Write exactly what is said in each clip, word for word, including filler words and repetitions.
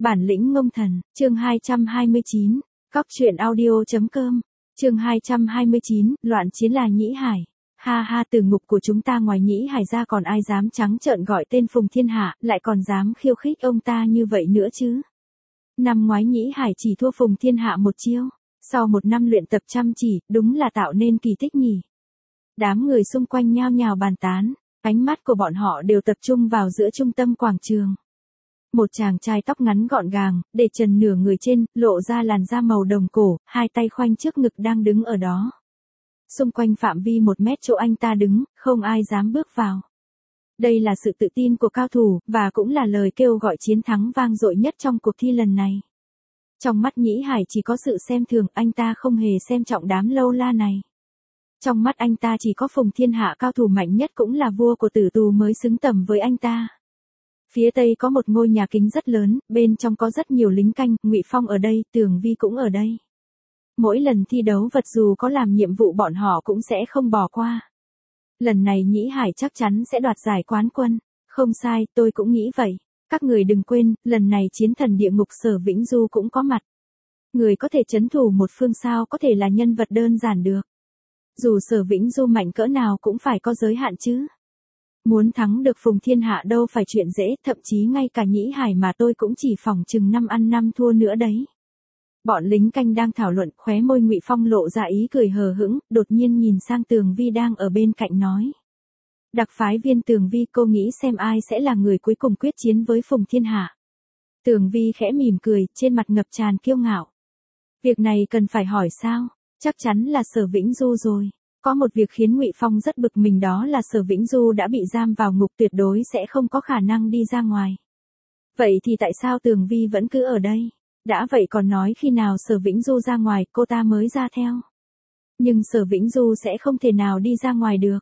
Bản lĩnh ngông thần, chương hai trăm hai mươi chín, cóc truyện audio.com, chương hai trăm hai mươi chín, loạn chiến là Nhĩ Hải. Ha ha, từ ngục của chúng ta ngoài Nhĩ Hải ra còn ai dám trắng trợn gọi tên Phùng Thiên Hạ, lại còn dám khiêu khích ông ta như vậy nữa chứ. Năm ngoái Nhĩ Hải chỉ thua Phùng Thiên Hạ một chiêu, sau một năm luyện tập chăm chỉ, đúng là tạo nên kỳ tích nhỉ. Đám người xung quanh nhao nhao bàn tán, ánh mắt của bọn họ đều tập trung vào giữa trung tâm quảng trường. Một chàng trai tóc ngắn gọn gàng, để trần nửa người trên, lộ ra làn da màu đồng cổ, hai tay khoanh trước ngực đang đứng ở đó. Xung quanh phạm vi một mét chỗ anh ta đứng, không ai dám bước vào. Đây là sự tự tin của cao thủ, và cũng là lời kêu gọi chiến thắng vang dội nhất trong cuộc thi lần này. Trong mắt Nhĩ Hải chỉ có sự xem thường, anh ta không hề xem trọng đám lâu la này. Trong mắt anh ta chỉ có Phùng Thiên Hạ cao thủ mạnh nhất cũng là vua của tử tù mới xứng tầm với anh ta. Phía tây có một ngôi nhà kính rất lớn, bên trong có rất nhiều lính canh, Ngụy Phong ở đây, Tường Vi cũng ở đây. Mỗi lần thi đấu vật dù có làm nhiệm vụ bọn họ cũng sẽ không bỏ qua. Lần này Nhĩ Hải chắc chắn sẽ đoạt giải quán quân. Không sai, tôi cũng nghĩ vậy. Các người đừng quên, lần này chiến thần địa ngục Sở Vĩnh Du cũng có mặt. Người có thể trấn thủ một phương sao có thể là nhân vật đơn giản được. Dù Sở Vĩnh Du mạnh cỡ nào cũng phải có giới hạn chứ. Muốn thắng được Phùng Thiên Hạ đâu phải chuyện dễ, thậm chí ngay cả Nhĩ Hải mà tôi cũng chỉ phỏng chừng năm ăn năm thua nữa đấy. Bọn lính canh đang thảo luận, khóe môi Ngụy Phong lộ ra ý cười hờ hững, đột nhiên nhìn sang Tường Vi đang ở bên cạnh nói. Đặc phái viên Tường Vi, cô nghĩ xem ai sẽ là người cuối cùng quyết chiến với Phùng Thiên Hạ. Tường Vi khẽ mỉm cười, trên mặt ngập tràn kiêu ngạo. Việc này cần phải hỏi sao? Chắc chắn là Sở Vĩnh Du rồi. Có một việc khiến Ngụy Phong rất bực mình, đó là Sở Vĩnh Du đã bị giam vào ngục, tuyệt đối sẽ không có khả năng đi ra ngoài. Vậy thì tại sao Tường Vi vẫn cứ ở đây? Đã vậy còn nói khi nào Sở Vĩnh Du ra ngoài, cô ta mới ra theo. Nhưng Sở Vĩnh Du sẽ không thể nào đi ra ngoài được.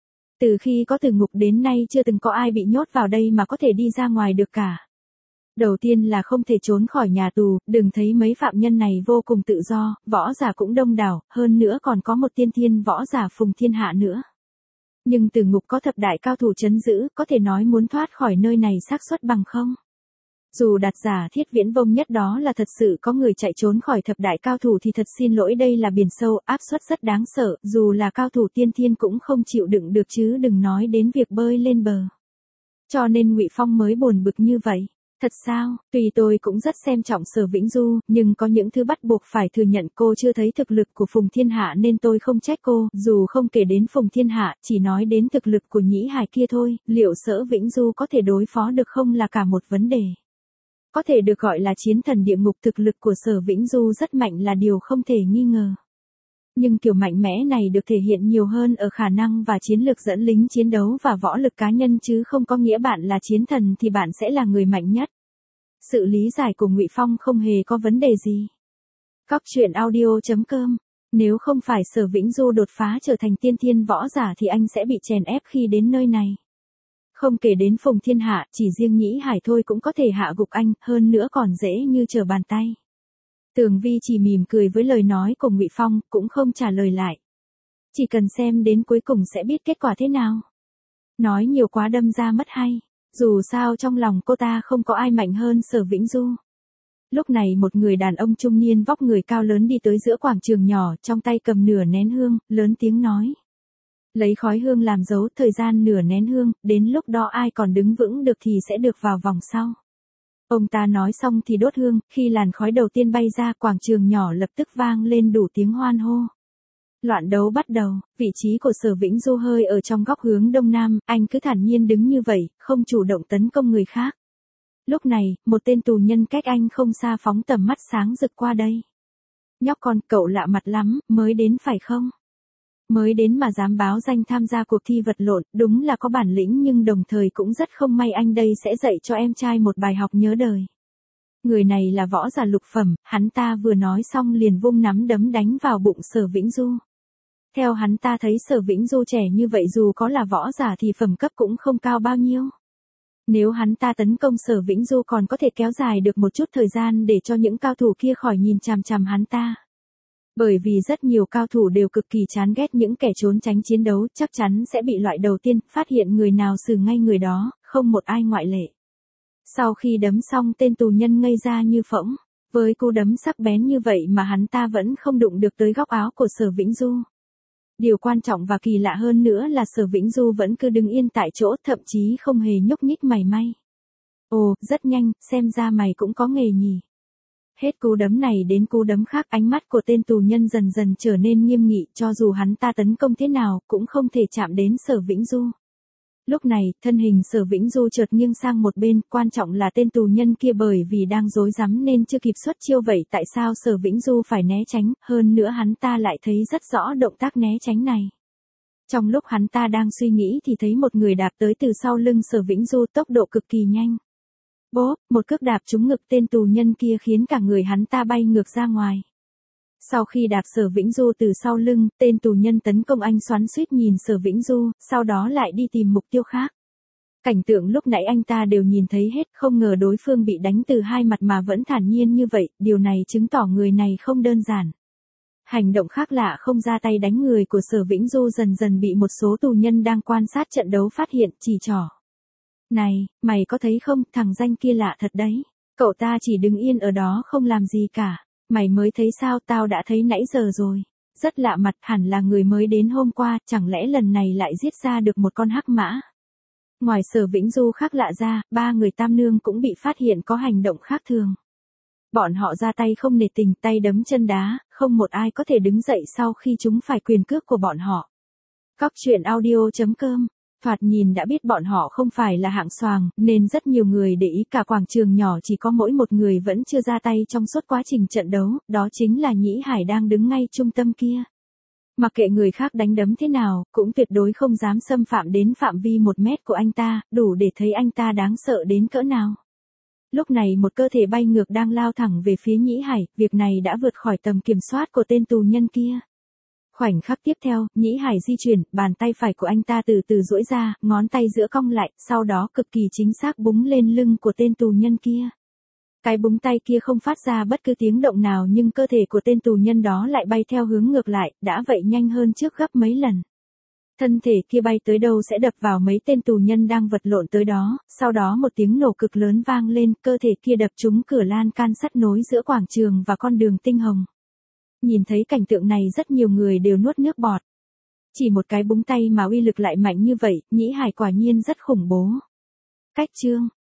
Từ khi có từ ngục đến nay chưa từng có ai bị nhốt vào đây mà có thể đi ra ngoài được cả. Đầu tiên là không thể trốn khỏi nhà tù, đừng thấy mấy phạm nhân này vô cùng tự do, võ giả cũng đông đảo, hơn nữa còn có một tiên thiên võ giả Phùng Thiên Hạ nữa. Nhưng từ ngục có thập đại cao thủ trấn giữ, có thể nói muốn thoát khỏi nơi này xác suất bằng không. Dù đạt giả Thiết Viễn Vông nhất đó là thật sự có người chạy trốn khỏi thập đại cao thủ thì thật xin lỗi, đây là biển sâu, áp suất rất đáng sợ, dù là cao thủ tiên thiên cũng không chịu đựng được chứ đừng nói đến việc bơi lên bờ. Cho nên Ngụy Phong mới buồn bực như vậy. Thật sao, tuy tôi cũng rất xem trọng Sở Vĩnh Du, nhưng có những thứ bắt buộc phải thừa nhận, cô chưa thấy thực lực của Phùng Thiên Hạ nên tôi không trách cô, dù không kể đến Phùng Thiên Hạ, chỉ nói đến thực lực của Nhĩ Hải kia thôi, liệu Sở Vĩnh Du có thể đối phó được không là cả một vấn đề. Có thể được gọi là chiến thần địa ngục, thực lực của Sở Vĩnh Du rất mạnh là điều không thể nghi ngờ. Nhưng kiểu mạnh mẽ này được thể hiện nhiều hơn ở khả năng và chiến lược dẫn lính chiến đấu và võ lực cá nhân chứ không có nghĩa bạn là chiến thần thì bạn sẽ là người mạnh nhất. Sự lý giải của Ngụy Phong không hề có vấn đề gì. Cóc truyện audio.com, nếu không phải Sở Vĩnh Du đột phá trở thành tiên thiên võ giả thì anh sẽ bị chèn ép khi đến nơi này. Không kể đến Phùng Thiên Hạ, chỉ riêng Nhĩ Hải thôi cũng có thể hạ gục anh, hơn nữa còn dễ như trở bàn tay. Tường Vi chỉ mỉm cười với lời nói của Ngụy Phong, cũng không trả lời lại. Chỉ cần xem đến cuối cùng sẽ biết kết quả thế nào. Nói nhiều quá đâm ra mất hay, dù sao trong lòng cô ta không có ai mạnh hơn Sở Vĩnh Du. Lúc này một người đàn ông trung niên vóc người cao lớn đi tới giữa quảng trường nhỏ, trong tay cầm nửa nén hương, lớn tiếng nói. Lấy khói hương làm dấu, thời gian nửa nén hương, đến lúc đó ai còn đứng vững được thì sẽ được vào vòng sau. Ông ta nói xong thì đốt hương, khi làn khói đầu tiên bay ra, quảng trường nhỏ lập tức vang lên đủ tiếng hoan hô. Loạn đấu bắt đầu, vị trí của Sở Vĩnh Du hơi ở trong góc hướng đông nam, anh cứ thản nhiên đứng như vậy, không chủ động tấn công người khác. Lúc này, một tên tù nhân cách anh không xa phóng tầm mắt sáng rực qua đây. Nhóc con, cậu lạ mặt lắm, mới đến phải không? Mới đến mà dám báo danh tham gia cuộc thi vật lộn, đúng là có bản lĩnh nhưng đồng thời cũng rất không may, anh đây sẽ dạy cho em trai một bài học nhớ đời. Người này là võ giả lục phẩm, hắn ta vừa nói xong liền vung nắm đấm đánh vào bụng Sở Vĩnh Du. Theo hắn ta thấy Sở Vĩnh Du trẻ như vậy dù có là võ giả thì phẩm cấp cũng không cao bao nhiêu. Nếu hắn ta tấn công Sở Vĩnh Du còn có thể kéo dài được một chút thời gian để cho những cao thủ kia khỏi nhìn chằm chằm hắn ta. Bởi vì rất nhiều cao thủ đều cực kỳ chán ghét những kẻ trốn tránh chiến đấu, chắc chắn sẽ bị loại đầu tiên, phát hiện người nào xử ngay người đó, không một ai ngoại lệ. Sau khi đấm xong tên tù nhân ngây ra như phỗng, với cú đấm sắc bén như vậy mà hắn ta vẫn không đụng được tới góc áo của Sở Vĩnh Du. Điều quan trọng và kỳ lạ hơn nữa là Sở Vĩnh Du vẫn cứ đứng yên tại chỗ, thậm chí không hề nhúc nhích mảy may. Ồ, rất nhanh, xem ra mày cũng có nghề nhỉ. Hết cú đấm này đến cú đấm khác, ánh mắt của tên tù nhân dần dần trở nên nghiêm nghị, cho dù hắn ta tấn công thế nào cũng không thể chạm đến Sở Vĩnh Du. Lúc này, thân hình Sở Vĩnh Du chợt nghiêng sang một bên, quan trọng là tên tù nhân kia bởi vì đang rối rắm nên chưa kịp xuất chiêu, vậy tại sao Sở Vĩnh Du phải né tránh, hơn nữa hắn ta lại thấy rất rõ động tác né tránh này. Trong lúc hắn ta đang suy nghĩ thì thấy một người đạp tới từ sau lưng Sở Vĩnh Du, tốc độ cực kỳ nhanh. Bốp, một cước đạp trúng ngực tên tù nhân kia khiến cả người hắn ta bay ngược ra ngoài. Sau khi đạp Sở Vĩnh Du từ sau lưng, tên tù nhân tấn công anh xoắn xuýt nhìn Sở Vĩnh Du, sau đó lại đi tìm mục tiêu khác. Cảnh tượng lúc nãy anh ta đều nhìn thấy hết, không ngờ đối phương bị đánh từ hai mặt mà vẫn thản nhiên như vậy, điều này chứng tỏ người này không đơn giản. Hành động khác lạ không ra tay đánh người của Sở Vĩnh Du dần dần bị một số tù nhân đang quan sát trận đấu phát hiện, chỉ trỏ. Này, mày có thấy không, thằng danh kia lạ thật đấy. Cậu ta chỉ đứng yên ở đó không làm gì cả. Mày mới thấy sao, tao đã thấy nãy giờ rồi. Rất lạ mặt, hẳn là người mới đến hôm qua, chẳng lẽ lần này lại giết ra được một con hắc mã. Ngoài Sở Vĩnh Du khác lạ ra, ba người Tam Nương cũng bị phát hiện có hành động khác thường. Bọn họ ra tay không nể tình, tay đấm chân đá, không một ai có thể đứng dậy sau khi chúng phải quyền cước của bọn họ. Cóc truyện audio chấm com. Thoạt nhìn đã biết bọn họ không phải là hạng xoàng, nên rất nhiều người để ý, cả quảng trường nhỏ chỉ có mỗi một người vẫn chưa ra tay trong suốt quá trình trận đấu, đó chính là Nhĩ Hải đang đứng ngay trung tâm kia. Mặc kệ người khác đánh đấm thế nào, cũng tuyệt đối không dám xâm phạm đến phạm vi một mét của anh ta, đủ để thấy anh ta đáng sợ đến cỡ nào. Lúc này một cơ thể bay ngược đang lao thẳng về phía Nhĩ Hải, việc này đã vượt khỏi tầm kiểm soát của tên tù nhân kia. Khoảnh khắc tiếp theo, Nhĩ Hải di chuyển, bàn tay phải của anh ta từ từ duỗi ra, ngón tay giữa cong lại, sau đó cực kỳ chính xác búng lên lưng của tên tù nhân kia. Cái búng tay kia không phát ra bất cứ tiếng động nào nhưng cơ thể của tên tù nhân đó lại bay theo hướng ngược lại, đã vậy nhanh hơn trước gấp mấy lần. Thân thể kia bay tới đâu sẽ đập vào mấy tên tù nhân đang vật lộn tới đó, sau đó một tiếng nổ cực lớn vang lên, cơ thể kia đập trúng cửa lan can sắt nối giữa quảng trường và con đường tinh hồng. Nhìn thấy cảnh tượng này rất nhiều người đều nuốt nước bọt. Chỉ một cái búng tay mà uy lực lại mạnh như vậy, Nhĩ Hải quả nhiên rất khủng bố. Cách chương